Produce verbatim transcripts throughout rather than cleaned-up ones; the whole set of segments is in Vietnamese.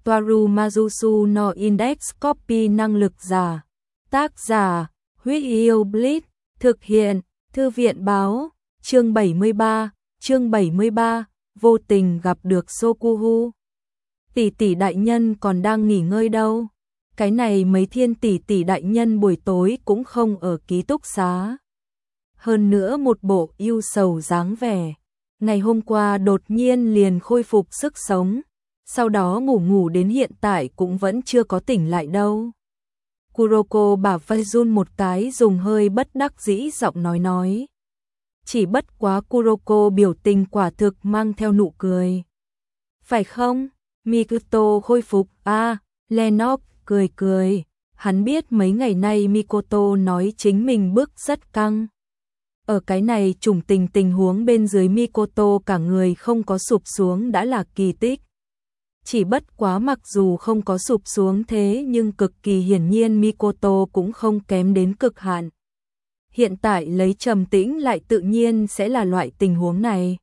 Toaru Majusu no Index Copy năng lực giả. Tác giả, Huyết Yêu Blitz, thực hiện, Thư viện báo, chương bảy mươi ba, chương bảy mươi ba, vô tình gặp được Sokuhu. Tỷ tỷ đại nhân còn đang nghỉ ngơi đâu? Cái này mấy thiên tỷ tỷ đại nhân buổi tối cũng không ở ký túc xá. Hơn nữa một bộ ưu sầu dáng vẻ. Ngày hôm qua đột nhiên liền khôi phục sức sống, sau đó ngủ ngủ đến hiện tại cũng vẫn chưa có tỉnh lại đâu. Kuroko bả vai run một cái, dùng hơi bất đắc dĩ giọng nói nói. Chỉ bất quá Kuroko biểu tình quả thực mang theo nụ cười. Phải không? Mikoto khôi phục. À, Lennox cười cười. Hắn biết mấy ngày nay Mikoto nói chính mình bước rất căng. Ở cái này trùng tình tình huống bên dưới Mikoto cả người không có sụp xuống đã là kỳ tích. Chỉ bất quá mặc dù không có sụp xuống thế nhưng cực kỳ hiển nhiên Mikoto cũng không kém đến cực hạn. Hiện tại lấy trầm tĩnh lại tự nhiên sẽ là loại tình huống này.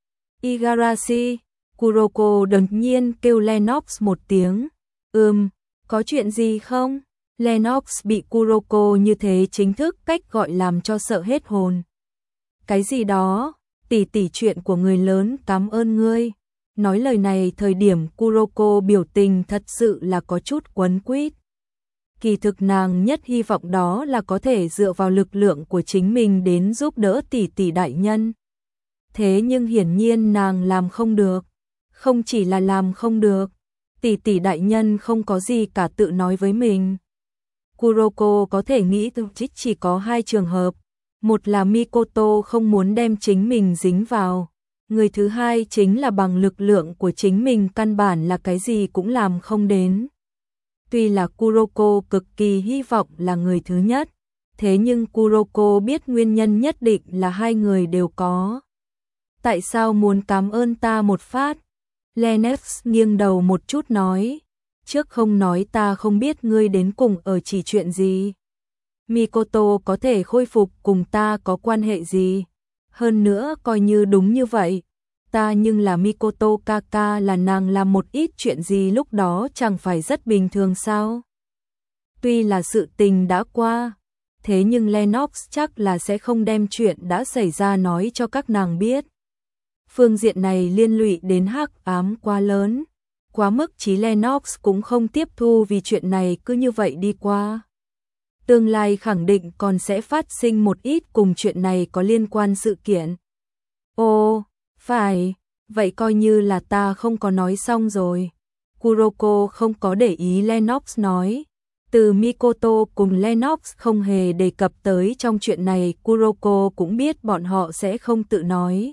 Igarashi, Kuroko đột nhiên kêu Lennox một tiếng. Ừm, có chuyện gì không? Lennox bị Kuroko như thế chính thức cách gọi làm cho sợ hết hồn. Cái gì đó? Tỷ tỷ, chuyện của người lớn, cảm ơn ngươi. Nói lời này thời điểm Kuroko biểu tình thật sự là có chút quấn quýt. Kỳ thực nàng nhất hy vọng đó là có thể dựa vào lực lượng của chính mình đến giúp đỡ tỷ tỷ đại nhân. Thế nhưng hiển nhiên nàng làm không được. Không chỉ là làm không được, tỷ tỷ đại nhân không có gì cả tự nói với mình. Kuroko có thể nghĩ chỉ có hai trường hợp. Một là Mikoto không muốn đem chính mình dính vào. Người thứ hai chính là bằng lực lượng của chính mình căn bản là cái gì cũng làm không đến. Tuy là Kuroko cực kỳ hy vọng là người thứ nhất, thế nhưng Kuroko biết nguyên nhân nhất định là hai người đều có. Tại sao muốn cảm ơn ta một phát? Lennox nghiêng đầu một chút nói. Trước không nói ta không biết ngươi đến cùng ở chỉ chuyện gì. Mikoto có thể khôi phục cùng ta có quan hệ gì? Hơn nữa coi như đúng như vậy, ta nhưng là Mikoto Kaka, là nàng làm một ít chuyện gì lúc đó chẳng phải rất bình thường sao? Tuy là sự tình đã qua, thế nhưng Lennox chắc là sẽ không đem chuyện đã xảy ra nói cho các nàng biết. Phương diện này liên lụy đến hắc ám quá lớn, quá mức chí Lennox cũng không tiếp thu vì chuyện này cứ như vậy đi qua. Tương lai khẳng định còn sẽ phát sinh một ít cùng chuyện này có liên quan sự kiện. Ồ, phải, vậy coi như là ta không có nói xong rồi. Kuroko không có để ý Lennox nói. Từ Mikoto cùng Lennox không hề đề cập tới trong chuyện này, Kuroko cũng biết bọn họ sẽ không tự nói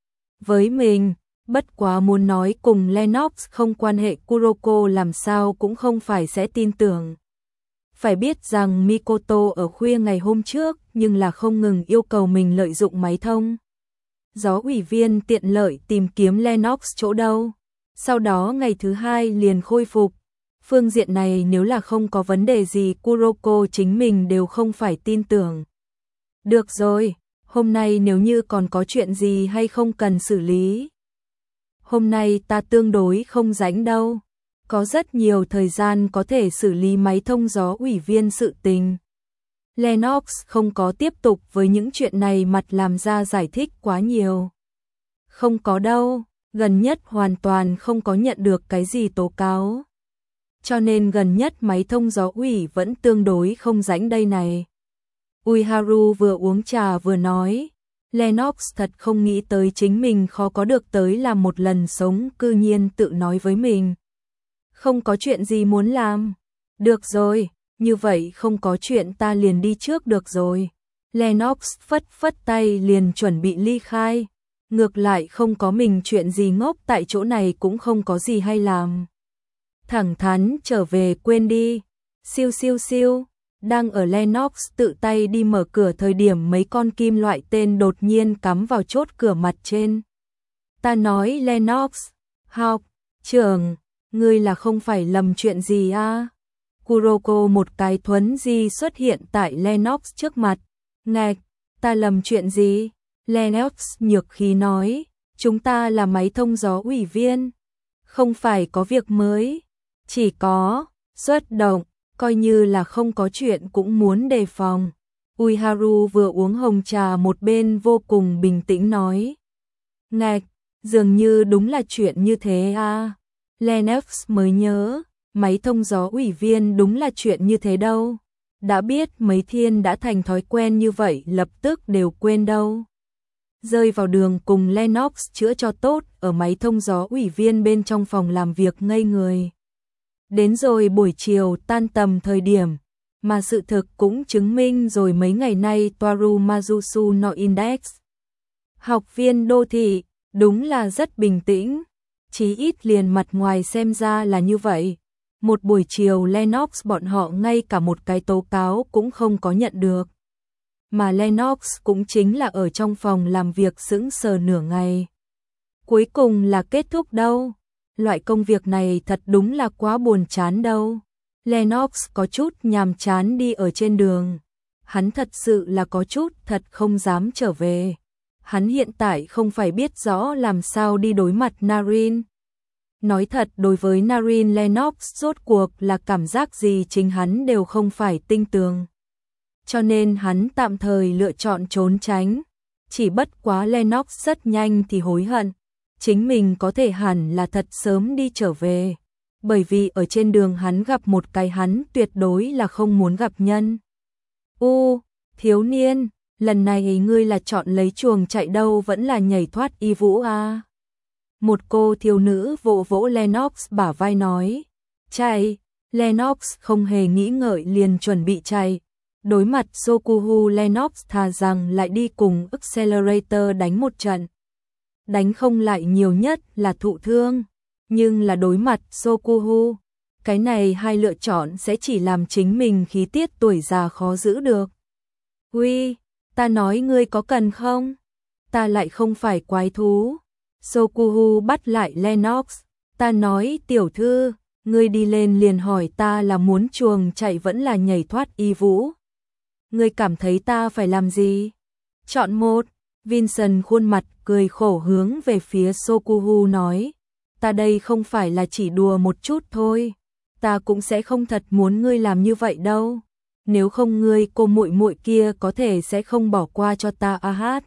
với mình, bất quá muốn nói cùng Lennox không quan hệ Kuroko làm sao cũng không phải sẽ tin tưởng. Phải biết rằng Mikoto ở khuya ngày hôm trước nhưng là không ngừng yêu cầu mình lợi dụng máy thông gió ủy viên tiện lợi tìm kiếm Lennox chỗ đâu. Sau đó ngày thứ hai liền khôi phục. Phương diện này nếu là không có vấn đề gì Kuroko chính mình đều không phải tin tưởng. Được rồi, hôm nay nếu như còn có chuyện gì hay không cần xử lý? Hôm nay ta tương đối không rảnh đâu. Có rất nhiều thời gian có thể xử lý máy thông gió ủy viên sự tình. Lennox không có tiếp tục với những chuyện này mặt làm ra giải thích quá nhiều. Không có đâu, gần nhất hoàn toàn không có nhận được cái gì tố cáo. Cho nên gần nhất máy thông gió ủy vẫn tương đối không rảnh đây này. Uiharu vừa uống trà vừa nói. Lennox thật không nghĩ tới chính mình khó có được tới làm một lần sống, cư nhiên tự nói với mình. Không có chuyện gì muốn làm. Được rồi, như vậy không có chuyện ta liền đi trước được rồi. Lennox phất phất tay liền chuẩn bị ly khai. Ngược lại không có mình chuyện gì ngốc tại chỗ này cũng không có gì hay làm. Thẳng thắn trở về quên đi. Siêu siêu siêu. Đang ở Lennox tự tay đi mở cửa thời điểm mấy con kim loại tên đột nhiên cắm vào chốt cửa mặt trên. Ta nói Lennox, học, trưởng, ngươi là không phải lầm chuyện gì à? Kuroko một cái thuấn di xuất hiện tại Lennox trước mặt. Ngạch, ta lầm chuyện gì? Lennox nhược khí nói, chúng ta là máy thông gió ủy viên. Không phải có việc mới. Chỉ có xuất động, coi như là không có chuyện cũng muốn đề phòng. Uiharu vừa uống hồng trà một bên vô cùng bình tĩnh nói. Ngạch, dường như đúng là chuyện như thế à. Lennox mới nhớ, máy thông gió ủy viên đúng là chuyện như thế đâu. Đã biết mấy thiên đã thành thói quen như vậy lập tức đều quên đâu. Rơi vào đường cùng Lennox chữa cho tốt ở máy thông gió ủy viên bên trong phòng làm việc ngây người. Đến rồi buổi chiều tan tầm thời điểm, mà sự thực cũng chứng minh rồi mấy ngày nay Toaru Mazusu no Index. Học viên đô thị, đúng là rất bình tĩnh, chí ít liền mặt ngoài xem ra là như vậy. Một buổi chiều Lennox bọn họ ngay cả một cái tố cáo cũng không có nhận được. Mà Lennox cũng chính là ở trong phòng làm việc sững sờ nửa ngày. Cuối cùng là kết thúc đâu. Loại công việc này thật đúng là quá buồn chán đâu. Lennox có chút nhàm chán đi ở trên đường. Hắn thật sự là có chút thật không dám trở về. Hắn hiện tại không phải biết rõ làm sao đi đối mặt Narin. Nói thật đối với Narin Lennox rốt cuộc là cảm giác gì chính hắn đều không phải tinh tường. Cho nên hắn tạm thời lựa chọn trốn tránh. Chỉ bất quá Lennox rất nhanh thì hối hận. Chính mình có thể hẳn là thật sớm đi trở về. Bởi vì ở trên đường hắn gặp một cái hắn tuyệt đối là không muốn gặp nhân. U, thiếu niên, lần này ngươi là chọn lấy chuồng chạy đâu vẫn là nhảy thoát y vũ à? Một cô thiếu nữ vỗ vỗ Lennox bả vai nói. Chạy, Lennox không hề nghĩ ngợi liền chuẩn bị chạy. Đối mặt Sokuhu Lennox thà rằng lại đi cùng Accelerator đánh một trận. Đánh không lại nhiều nhất là thụ thương. Nhưng là đối mặt Sokuhu, cái này hai lựa chọn sẽ chỉ làm chính mình khí tiết tuổi già khó giữ được. Uy, ta nói ngươi có cần không? Ta lại không phải quái thú. Sokuhu bắt lại Lennox. Ta nói tiểu thư, ngươi đi lên liền hỏi ta là muốn chuồng chạy vẫn là nhảy thoát y vũ. Ngươi cảm thấy ta phải làm gì? Chọn một. Vincent khuôn mặt cười khổ hướng về phía Sokuhu nói. Ta đây không phải là chỉ đùa một chút thôi. Ta cũng sẽ không thật muốn ngươi làm như vậy đâu. Nếu không ngươi cô muội muội kia có thể sẽ không bỏ qua cho ta a hát.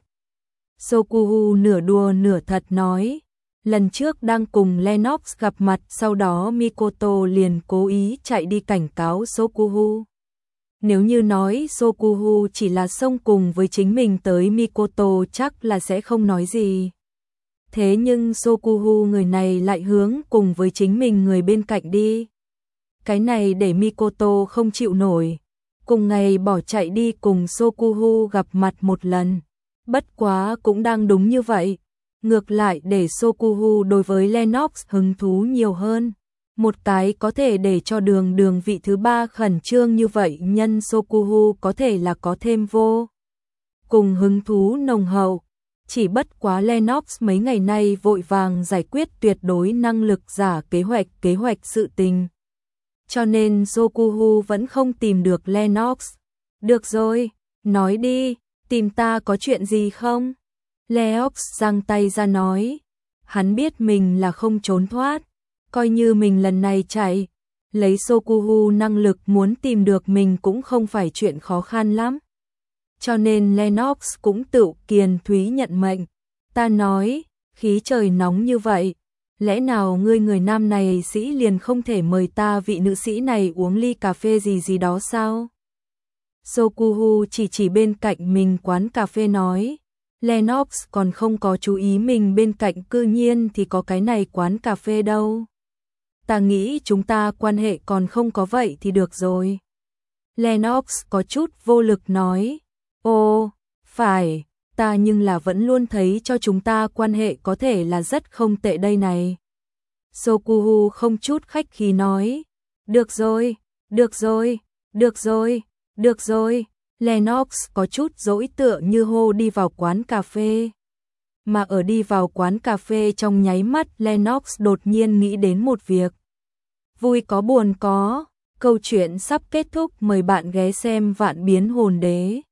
Sokuhu nửa đùa nửa thật nói. Lần trước đang cùng Lennox gặp mặt sau đó Mikoto liền cố ý chạy đi cảnh cáo Sokuhu. Nếu như nói Sokuhu chỉ là xông cùng với chính mình tới Mikoto chắc là sẽ không nói gì. Thế nhưng Sokuhu người này lại hướng cùng với chính mình người bên cạnh đi. Cái này để Mikoto không chịu nổi. Cùng ngày bỏ chạy đi cùng Sokuhu gặp mặt một lần. Bất quá cũng đang đúng như vậy. Ngược lại để Sokuhu đối với Lennox hứng thú nhiều hơn. Một cái có thể để cho đường đường vị thứ ba khẩn trương như vậy nhân Sokuhu có thể là có thêm vô. Cùng hứng thú nồng hậu. Chỉ bất quá Lennox mấy ngày nay vội vàng giải quyết tuyệt đối năng lực giả kế hoạch kế hoạch sự tình. Cho nên Sokuhu vẫn không tìm được Lennox. Được rồi, nói đi, tìm ta có chuyện gì không? Lennox giang tay ra nói. Hắn biết mình là không trốn thoát. Coi như mình lần này chạy, lấy Sokuhu năng lực muốn tìm được mình cũng không phải chuyện khó khăn lắm. Cho nên Lennox cũng tự kiền thúy nhận mệnh. Ta nói, khí trời nóng như vậy, lẽ nào ngươi người nam này sĩ liền không thể mời ta vị nữ sĩ này uống ly cà phê gì gì đó sao? Sokuhu chỉ chỉ bên cạnh mình quán cà phê nói. Lennox còn không có chú ý mình bên cạnh cư nhiên thì có cái này quán cà phê đâu. Ta nghĩ chúng ta quan hệ còn không có vậy thì được rồi. Lennox có chút vô lực nói. Ồ, phải, ta nhưng là vẫn luôn thấy cho chúng ta quan hệ có thể là rất không tệ đây này. Sokuhu không chút khách khí nói. Được rồi, được rồi, được rồi, được rồi. Lennox có chút dỗi tựa như hô đi vào quán cà phê. Mà ở đi vào quán cà phê trong nháy mắt Lennox đột nhiên nghĩ đến một việc. Vui có buồn có, câu chuyện sắp kết thúc, mời bạn ghé xem Vạn Biến Hồn Đế.